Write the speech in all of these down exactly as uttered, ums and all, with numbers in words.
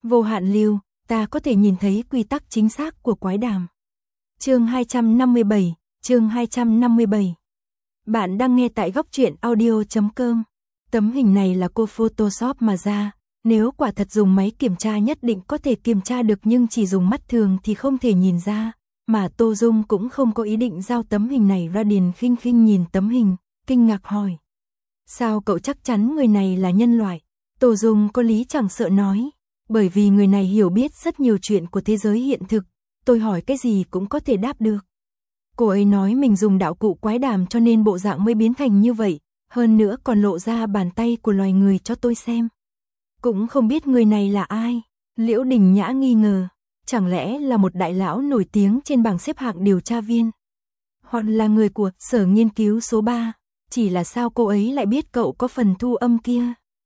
Vô hạn lưu, ta có thể nhìn thấy quy tắc chính xác của quái đàm. Chương hai trăm năm mươi bảy, chương hai trăm năm mươi bảy. Bạn đang nghe tại góc truyện audio chấm com. Tấm hình này là cô Photoshop mà ra, nếu quả thật dùng máy kiểm tra nhất định có thể kiểm tra được, nhưng chỉ dùng mắt thường thì không thể nhìn ra, mà Tô Dung cũng không có ý định giao tấm hình này ra. Điền Khinh Khinh nhìn tấm hình, kinh ngạc hỏi: sao cậu chắc chắn người này là nhân loại? Tô Dung có lý chẳng sợ nói: bởi vì người này hiểu biết rất nhiều chuyện của thế giới hiện thực, tôi hỏi cái gì cũng có thể đáp được. Cô ấy nói mình dùng đạo cụ quái đàm cho nên bộ dạng mới biến thành như vậy, hơn nữa còn lộ ra bàn tay của loài người cho tôi xem. Cũng không biết người này là ai. Liễu Đình Nhã nghi ngờ, chẳng lẽ là một đại lão nổi tiếng trên bảng xếp hạng điều tra viên, hoặc là người của sở nghiên cứu số ba, chỉ là sao cô ấy lại biết cậu có phần thu âm kia?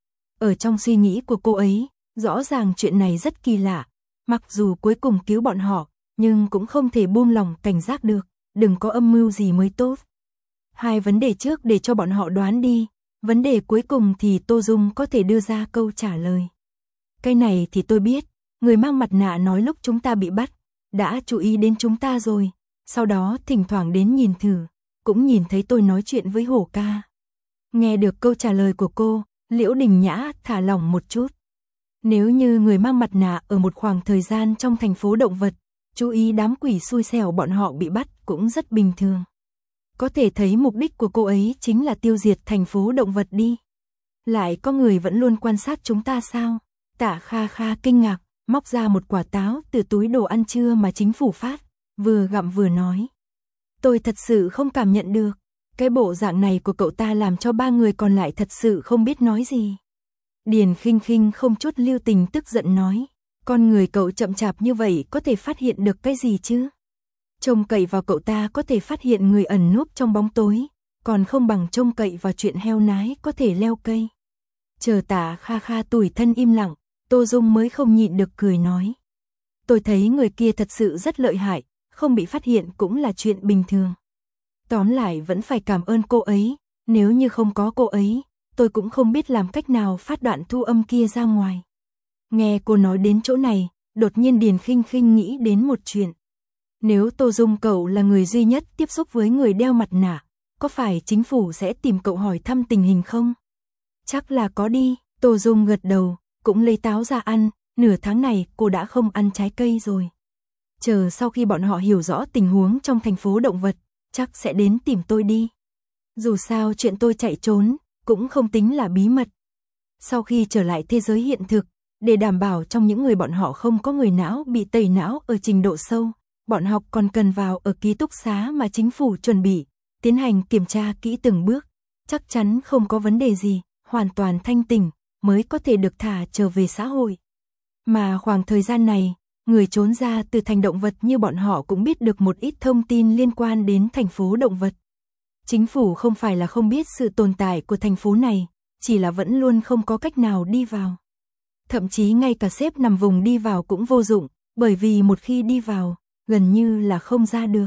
Ở trong suy nghĩ của cô ấy, rõ ràng chuyện này rất kỳ lạ, mặc dù cuối cùng cứu bọn họ, nhưng cũng không thể buông lòng cảnh giác được, đừng có âm mưu gì mới tốt. Hai vấn đề trước để cho bọn họ đoán đi, vấn đề cuối cùng thì Tô Dung có thể đưa ra câu trả lời. Cái này thì tôi biết, người mang mặt nạ nói lúc chúng ta bị bắt, đã chú ý đến chúng ta rồi, sau đó thỉnh thoảng đến nhìn thử, cũng nhìn thấy tôi nói chuyện với Hổ ca. Nghe được câu trả lời của cô, Liễu Đình Nhã thả lỏng một chút. Nếu như người mang mặt nạ ở một khoảng thời gian trong thành phố động vật, chú ý đám quỷ xui xẻo bọn họ bị bắt cũng rất bình thường. Có thể thấy mục đích của cô ấy chính là tiêu diệt thành phố động vật đi. Lại có người vẫn luôn quan sát chúng ta sao? Tạ Kha Kha kinh ngạc, móc ra một quả táo từ túi đồ ăn trưa mà chính phủ phát, vừa gặm vừa nói: tôi thật sự không cảm nhận được, cái bộ dạng này của cậu ta làm cho ba người còn lại thật sự không biết nói gì. Điền Khinh Khinh không chút lưu tình tức giận nói: con người cậu chậm chạp như vậy có thể phát hiện được cái gì chứ? Trông cậy vào cậu ta có thể phát hiện người ẩn núp trong bóng tối, còn không bằng trông cậy vào chuyện heo nái có thể leo cây. Chờ Tạ Kha Kha tủi thân im lặng, Tô Dung mới không nhịn được cười nói: tôi thấy người kia thật sự rất lợi hại, không bị phát hiện cũng là chuyện bình thường. Tóm lại vẫn phải cảm ơn cô ấy, nếu như không có cô ấy, tôi cũng không biết làm cách nào phát đoạn thu âm kia ra ngoài. Nghe cô nói đến chỗ này, đột nhiên Điền Khinh Khinh nghĩ đến một chuyện. Nếu Tô Dung cậu là người duy nhất tiếp xúc với người đeo mặt nạ, có phải chính phủ sẽ tìm cậu hỏi thăm tình hình không? Chắc là có đi. Tô Dung gật đầu, cũng lấy táo ra ăn, nửa tháng này cô đã không ăn trái cây rồi. Chờ sau khi bọn họ hiểu rõ tình huống trong thành phố động vật, chắc sẽ đến tìm tôi đi. Dù sao chuyện tôi chạy trốn, cũng không tính là bí mật. Sau khi trở lại thế giới hiện thực, để đảm bảo trong những người bọn họ không có người não bị tẩy não ở trình độ sâu, bọn họ còn cần vào ở ký túc xá mà chính phủ chuẩn bị, tiến hành kiểm tra kỹ từng bước, chắc chắn không có vấn đề gì, hoàn toàn thanh tỉnh, mới có thể được thả trở về xã hội. Mà khoảng thời gian này, người trốn ra từ thành động vật như bọn họ cũng biết được một ít thông tin liên quan đến thành phố động vật. Chính phủ không phải là không biết sự tồn tại của thành phố này, chỉ là vẫn luôn không có cách nào đi vào. Thậm chí ngay cả xếp nằm vùng đi vào cũng vô dụng, bởi vì một khi đi vào, gần như là không ra được.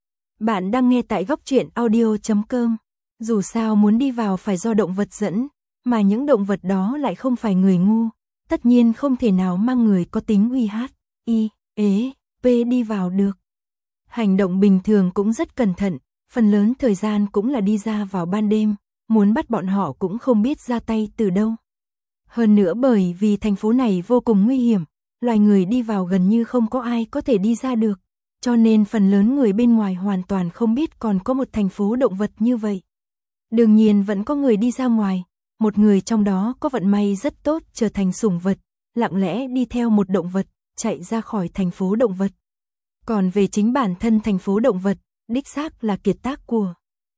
Bạn đang nghe tại góc truyện audio chấm com. Dù sao muốn đi vào phải do động vật dẫn, mà những động vật đó lại không phải người ngu, tất nhiên không thể nào mang người có tính uy hát, y, ế, p đi vào được. Hành động bình thường cũng rất cẩn thận, phần lớn thời gian cũng là đi ra vào ban đêm, muốn bắt bọn họ cũng không biết ra tay từ đâu. Hơn nữa bởi vì thành phố này vô cùng nguy hiểm, loài người đi vào gần như không có ai có thể đi ra được, cho nên phần lớn người bên ngoài hoàn toàn không biết còn có một thành phố động vật như vậy. Đương nhiên vẫn có người đi ra ngoài, một người trong đó có vận may rất tốt trở thành sủng vật, lặng lẽ đi theo một động vật, chạy ra khỏi thành phố động vật. Còn về chính bản thân thành phố động vật, đích xác là kiệt tác của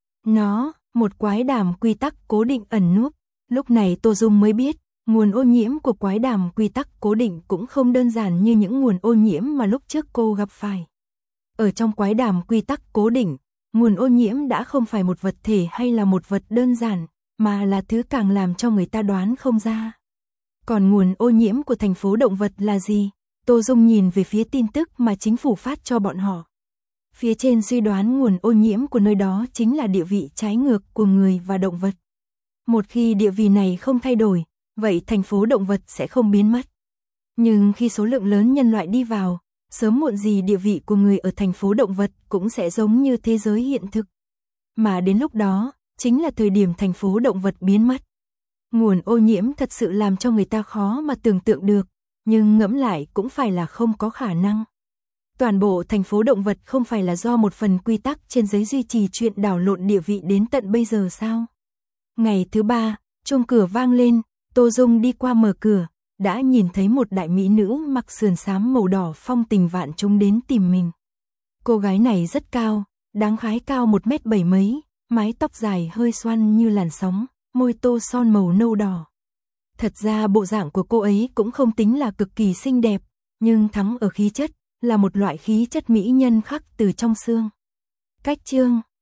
nó, một quái đàm quy tắc cố định ẩn núp. Lúc này Tô Dung mới biết, nguồn ô nhiễm của quái đàm quy tắc cố định cũng không đơn giản như những nguồn ô nhiễm mà lúc trước cô gặp phải. Ở trong quái đàm quy tắc cố định, nguồn ô nhiễm đã không phải một vật thể hay là một vật đơn giản, mà là thứ càng làm cho người ta đoán không ra. Còn nguồn ô nhiễm của thành phố động vật là gì? Tô Dung nhìn về phía tin tức mà chính phủ phát cho bọn họ. Phía trên suy đoán nguồn ô nhiễm của nơi đó chính là địa vị trái ngược của người và động vật. Một khi địa vị này không thay đổi, vậy thành phố động vật sẽ không biến mất. Nhưng khi số lượng lớn nhân loại đi vào, sớm muộn gì địa vị của người ở thành phố động vật cũng sẽ giống như thế giới hiện thực. Mà đến lúc đó, chính là thời điểm thành phố động vật biến mất. Nguồn ô nhiễm thật sự làm cho người ta khó mà tưởng tượng được, nhưng ngẫm lại cũng phải là không có khả năng. Toàn bộ thành phố động vật không phải là do một phần quy tắc trên giấy duy trì chuyện đảo lộn địa vị đến tận bây giờ sao? Ngày thứ ba, chuông cửa vang lên, Tô Dung đi qua mở cửa, đã nhìn thấy một đại mỹ nữ mặc sườn xám màu đỏ phong tình vạn trùng đến tìm mình. Cô gái này rất cao, đáng khái cao một mét bảy mấy, mái tóc dài hơi xoăn như làn sóng, môi tô son màu nâu đỏ. Thật ra bộ dạng của cô ấy cũng không tính là cực kỳ xinh đẹp, nhưng thắng ở khí chất, là một loại khí chất mỹ nhân khắc từ trong xương. Cách chương